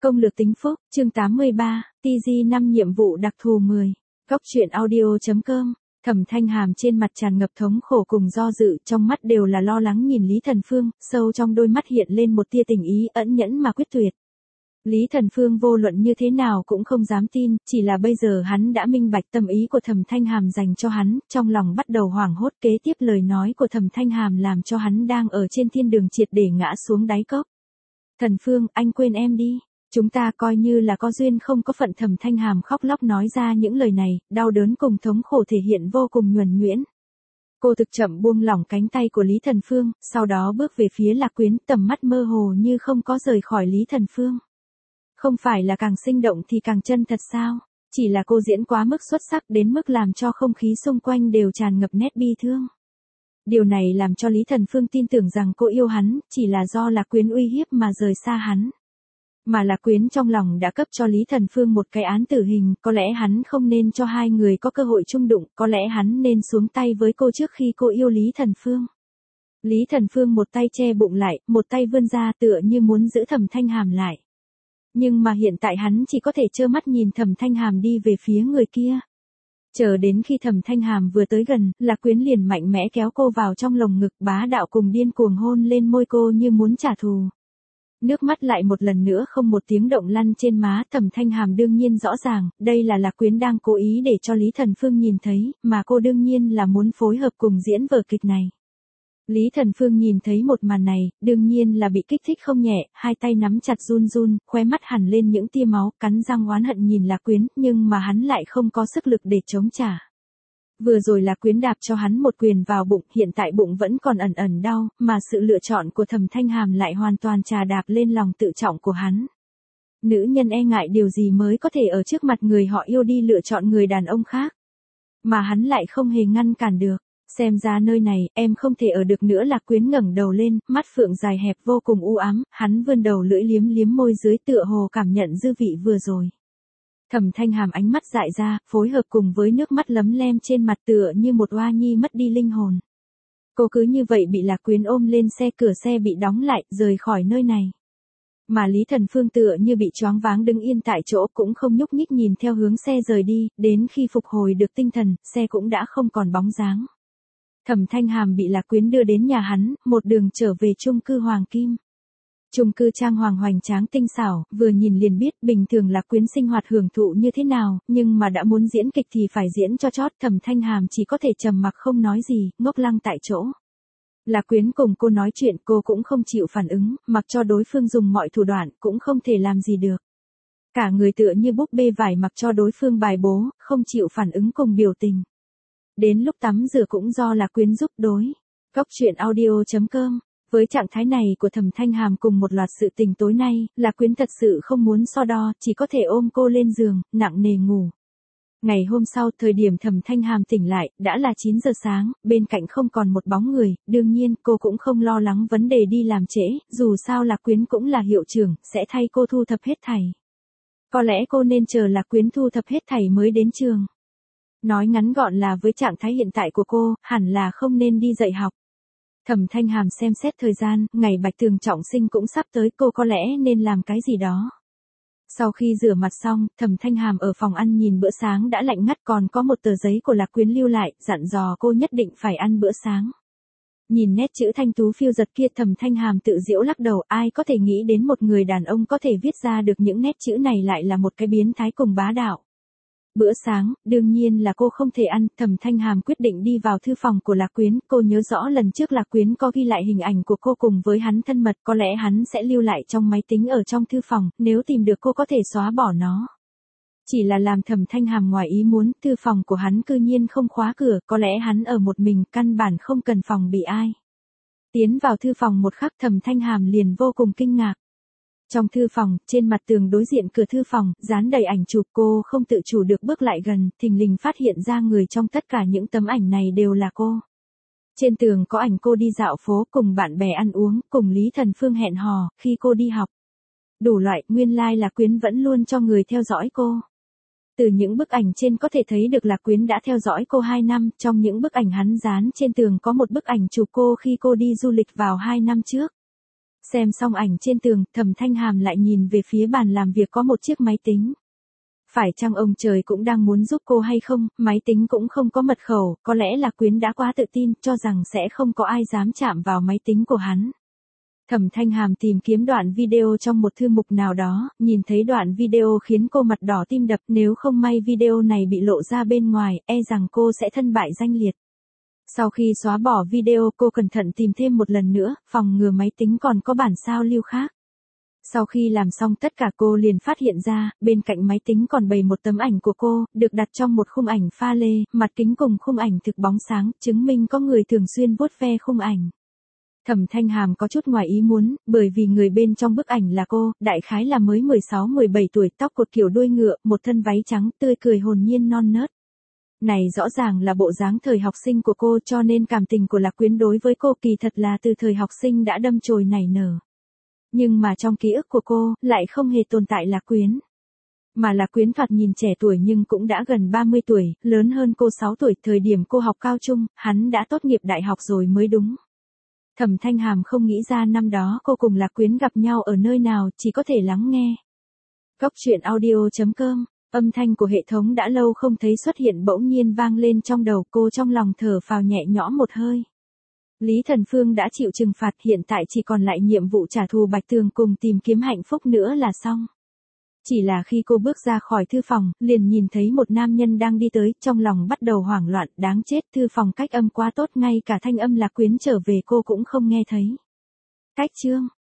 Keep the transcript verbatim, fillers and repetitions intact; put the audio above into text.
Công lược tính phúc, chương tám mươi ba, tê giê năm nhiệm vụ đặc thù mười. Góc truyện audio.com. Thẩm Thanh Hàm trên mặt tràn ngập thống khổ cùng do dự, trong mắt đều là lo lắng nhìn Lý Thần Phương, sâu trong đôi mắt hiện lên một tia tình ý ẩn nhẫn mà quyết tuyệt. Lý Thần Phương vô luận như thế nào cũng không dám tin, chỉ là bây giờ hắn đã minh bạch tâm ý của Thẩm Thanh Hàm dành cho hắn, trong lòng bắt đầu hoảng hốt. Kế tiếp lời nói của Thẩm Thanh Hàm làm cho hắn đang ở trên thiên đường triệt để ngã xuống đáy cốc. Thần Phương, anh quên em đi. Chúng ta coi như là có duyên không có phận. Thẩm Thanh Hàm khóc lóc nói ra những lời này, đau đớn cùng thống khổ thể hiện vô cùng nhuần nhuyễn. Cô thực chậm buông lỏng cánh tay của Lý Thần Phương, sau đó bước về phía Lạc Quyến, tầm mắt mơ hồ như không có rời khỏi Lý Thần Phương. Không phải là càng sinh động thì càng chân thật sao? Chỉ là cô diễn quá mức xuất sắc đến mức làm cho không khí xung quanh đều tràn ngập nét bi thương. Điều này làm cho Lý Thần Phương tin tưởng rằng cô yêu hắn, chỉ là do Lạc Quyến uy hiếp mà rời xa hắn. Mà Lạc Quyến trong lòng đã cấp cho Lý Thần Phương một cái án tử hình, có lẽ hắn không nên cho hai người có cơ hội chung đụng, có lẽ hắn nên xuống tay với cô trước khi cô yêu Lý Thần Phương. Lý Thần Phương một tay che bụng lại, một tay vươn ra tựa như muốn giữ Thẩm Thanh Hàm lại. Nhưng mà hiện tại hắn chỉ có thể trơ mắt nhìn Thẩm Thanh Hàm đi về phía người kia. Chờ đến khi Thẩm Thanh Hàm vừa tới gần, Lạc Quyến liền mạnh mẽ kéo cô vào trong lồng ngực, bá đạo cùng điên cuồng hôn lên môi cô như muốn trả thù. Nước mắt lại một lần nữa không một tiếng động lăn trên má. Thẩm Thanh Hàm đương nhiên rõ ràng, đây là Lạc Quyến đang cố ý để cho Lý Thần Phương nhìn thấy, mà cô đương nhiên là muốn phối hợp cùng diễn vở kịch này. Lý Thần Phương nhìn thấy một màn này, đương nhiên là bị kích thích không nhẹ, hai tay nắm chặt run run, khóe mắt hằn lên những tia máu, cắn răng oán hận nhìn Lạc Quyến, nhưng mà hắn lại không có sức lực để chống trả. Vừa rồi Lạc Quyến đạp cho hắn một quyền vào bụng, hiện tại bụng vẫn còn ẩn ẩn đau, mà sự lựa chọn của Thẩm Thanh Hàm lại hoàn toàn trà đạp lên lòng tự trọng của hắn. Nữ nhân e ngại điều gì mới có thể ở trước mặt người họ yêu đi lựa chọn người đàn ông khác. Mà hắn lại không hề ngăn cản được. Xem ra nơi này, em không thể ở được nữa. Lạc Quyến ngẩng đầu lên, mắt phượng dài hẹp vô cùng u ám, hắn vươn đầu lưỡi liếm liếm môi dưới tựa hồ cảm nhận dư vị vừa rồi. Thẩm Thanh Hàm ánh mắt dại ra, phối hợp cùng với nước mắt lấm lem trên mặt tựa như một oa nhi mất đi linh hồn. Cô cứ như vậy bị Lạc Quyến ôm lên xe, cửa xe bị đóng lại, rời khỏi nơi này. Mà Lý Thần Phương tựa như bị choáng váng đứng yên tại chỗ cũng không nhúc nhích nhìn theo hướng xe rời đi, đến khi phục hồi được tinh thần, xe cũng đã không còn bóng dáng. Thẩm Thanh Hàm bị Lạc Quyến đưa đến nhà hắn, một đường trở về chung cư Hoàng Kim. Chung cư trang hoàng hoành tráng tinh xảo, vừa nhìn liền biết bình thường Lạc Quyến sinh hoạt hưởng thụ như thế nào, nhưng mà đã muốn diễn kịch thì phải diễn cho chót. Thẩm Thanh Hàm chỉ có thể trầm mặc không nói gì, ngốc lăng tại chỗ. Lạc Quyến cùng cô nói chuyện, cô cũng không chịu phản ứng, mặc cho đối phương dùng mọi thủ đoạn, cũng không thể làm gì được. Cả người tựa như búp bê vải mặc cho đối phương bài bố, không chịu phản ứng cùng biểu tình. Đến lúc tắm rửa cũng do Lạc Quyến giúp đối. Góc truyện audio.com. Với trạng thái này của Thẩm Thanh Hàm cùng một loạt sự tình tối nay, Lạc Quyến thật sự không muốn so đo, chỉ có thể ôm cô lên giường, nặng nề ngủ. Ngày hôm sau, thời điểm Thẩm Thanh Hàm tỉnh lại, đã là chín giờ sáng, bên cạnh không còn một bóng người, đương nhiên cô cũng không lo lắng vấn đề đi làm trễ, dù sao Lạc Quyến cũng là hiệu trưởng, sẽ thay cô thu thập hết thảy. Có lẽ cô nên chờ Lạc Quyến thu thập hết thảy mới đến trường. Nói ngắn gọn là với trạng thái hiện tại của cô, hẳn là không nên đi dạy học. Thẩm Thanh Hàm xem xét thời gian, ngày Bạch Tường trọng sinh cũng sắp tới, cô có lẽ nên làm cái gì đó. Sau khi rửa mặt xong, Thẩm Thanh Hàm ở phòng ăn nhìn bữa sáng đã lạnh ngắt, còn có một tờ giấy của Lạc Quyến lưu lại, dặn dò cô nhất định phải ăn bữa sáng. Nhìn nét chữ thanh tú phiêu giật kia, Thẩm Thanh Hàm tự giễu lắc đầu, ai có thể nghĩ đến một người đàn ông có thể viết ra được những nét chữ này lại là một cái biến thái cùng bá đạo. Bữa sáng, đương nhiên là cô không thể ăn. Thẩm Thanh Hàm quyết định đi vào thư phòng của Lạc Quyến, cô nhớ rõ lần trước Lạc Quyến có ghi lại hình ảnh của cô cùng với hắn thân mật, có lẽ hắn sẽ lưu lại trong máy tính ở trong thư phòng, nếu tìm được cô có thể xóa bỏ nó. Chỉ là làm Thẩm Thanh Hàm ngoài ý muốn, thư phòng của hắn cư nhiên không khóa cửa, có lẽ hắn ở một mình, căn bản không cần phòng bị ai. Tiến vào thư phòng một khắc, Thẩm Thanh Hàm liền vô cùng kinh ngạc. Trong thư phòng, trên mặt tường đối diện cửa thư phòng, dán đầy ảnh chụp, cô không tự chủ được bước lại gần, thình lình phát hiện ra người trong tất cả những tấm ảnh này đều là cô. Trên tường có ảnh cô đi dạo phố, cùng bạn bè ăn uống, cùng Lý Thần Phương hẹn hò, khi cô đi học. Đủ loại, nguyên lai Lạc Quyến vẫn luôn cho người theo dõi cô. Từ những bức ảnh trên có thể thấy được Lạc Quyến đã theo dõi cô hai năm, trong những bức ảnh hắn dán trên tường có một bức ảnh chụp cô khi cô đi du lịch vào hai năm trước. Xem xong ảnh trên tường, Thẩm Thanh Hàm lại nhìn về phía bàn làm việc có một chiếc máy tính. Phải chăng ông trời cũng đang muốn giúp cô hay không, máy tính cũng không có mật khẩu, có lẽ là Quyến đã quá tự tin, cho rằng sẽ không có ai dám chạm vào máy tính của hắn. Thẩm Thanh Hàm tìm kiếm đoạn video trong một thư mục nào đó, nhìn thấy đoạn video khiến cô mặt đỏ tim đập, nếu không may video này bị lộ ra bên ngoài, e rằng cô sẽ thân bại danh liệt. Sau khi xóa bỏ video, cô cẩn thận tìm thêm một lần nữa, phòng ngừa máy tính còn có bản sao lưu khác. Sau khi làm xong tất cả cô liền phát hiện ra, bên cạnh máy tính còn bày một tấm ảnh của cô, được đặt trong một khung ảnh pha lê, mặt kính cùng khung ảnh thực bóng sáng, chứng minh có người thường xuyên vuốt ve khung ảnh. Thẩm Thanh Hàm có chút ngoài ý muốn, bởi vì người bên trong bức ảnh là cô, đại khái là mới mười sáu mười bảy tuổi, tóc cột kiểu đuôi ngựa, một thân váy trắng, tươi cười hồn nhiên non nớt. Này rõ ràng là bộ dáng thời học sinh của cô, cho nên cảm tình của Lạc Quyến đối với cô kỳ thật là từ thời học sinh đã đâm chồi nảy nở. Nhưng mà trong ký ức của cô, lại không hề tồn tại Lạc Quyến. Mà Lạc Quyến thoạt nhìn trẻ tuổi nhưng cũng đã gần ba mươi tuổi, lớn hơn cô sáu tuổi, thời điểm cô học cao trung, hắn đã tốt nghiệp đại học rồi mới đúng. Thẩm Thanh Hàm không nghĩ ra năm đó cô cùng Lạc Quyến gặp nhau ở nơi nào, chỉ có thể lắng nghe. Cốc truyện audio chấm com, âm thanh của hệ thống đã lâu không thấy xuất hiện bỗng nhiên vang lên trong đầu cô, trong lòng thở phào nhẹ nhõm một hơi. Lý Thần Phương đã chịu trừng phạt, hiện tại chỉ còn lại nhiệm vụ trả thù Bạch Tường cùng tìm kiếm hạnh phúc nữa là xong. Chỉ là khi cô bước ra khỏi thư phòng, liền nhìn thấy một nam nhân đang đi tới, trong lòng bắt đầu hoảng loạn, đáng chết, thư phòng cách âm quá tốt, ngay cả thanh âm Lạc Quyến trở về cô cũng không nghe thấy. Cách chương